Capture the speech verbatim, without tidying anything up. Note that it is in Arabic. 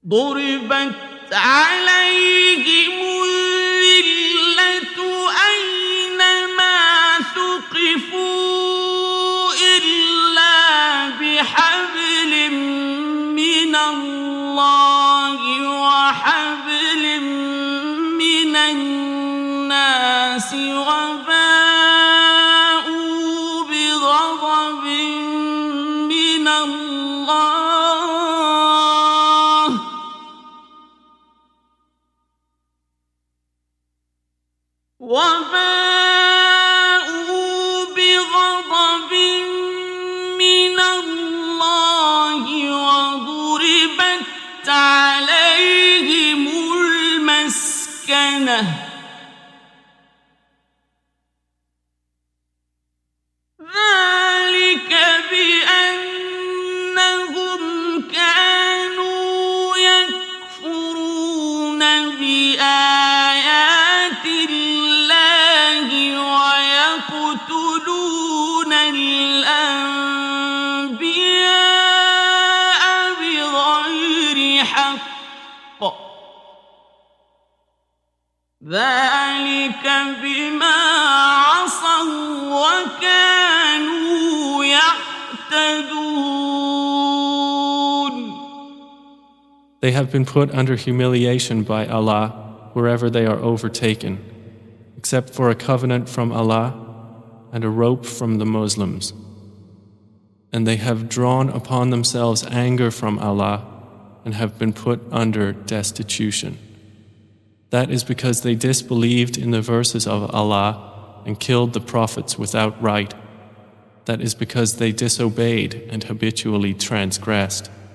ضربت عليهم الذلة أينما ثقفوا إلا بحبل من الله وحبل من الناس وباءوا بغضب من الله وباءوا بغضب من الله وضربت عليهم المسكنة ذلك بأنهم كانوا يكفرون بآيات الله ويقتلون الأنبياء بغير حق ذلك بما عصوا وكانوا يعتدون. They have been put under humiliation by Allah wherever they are overtaken, except for a covenant from Allah and a rope from the Muslims. And they have drawn upon themselves anger from Allah and have been put under destitution. That is because they disbelieved in the verses of Allah and killed the prophets without right. That is because they disobeyed and habitually transgressed.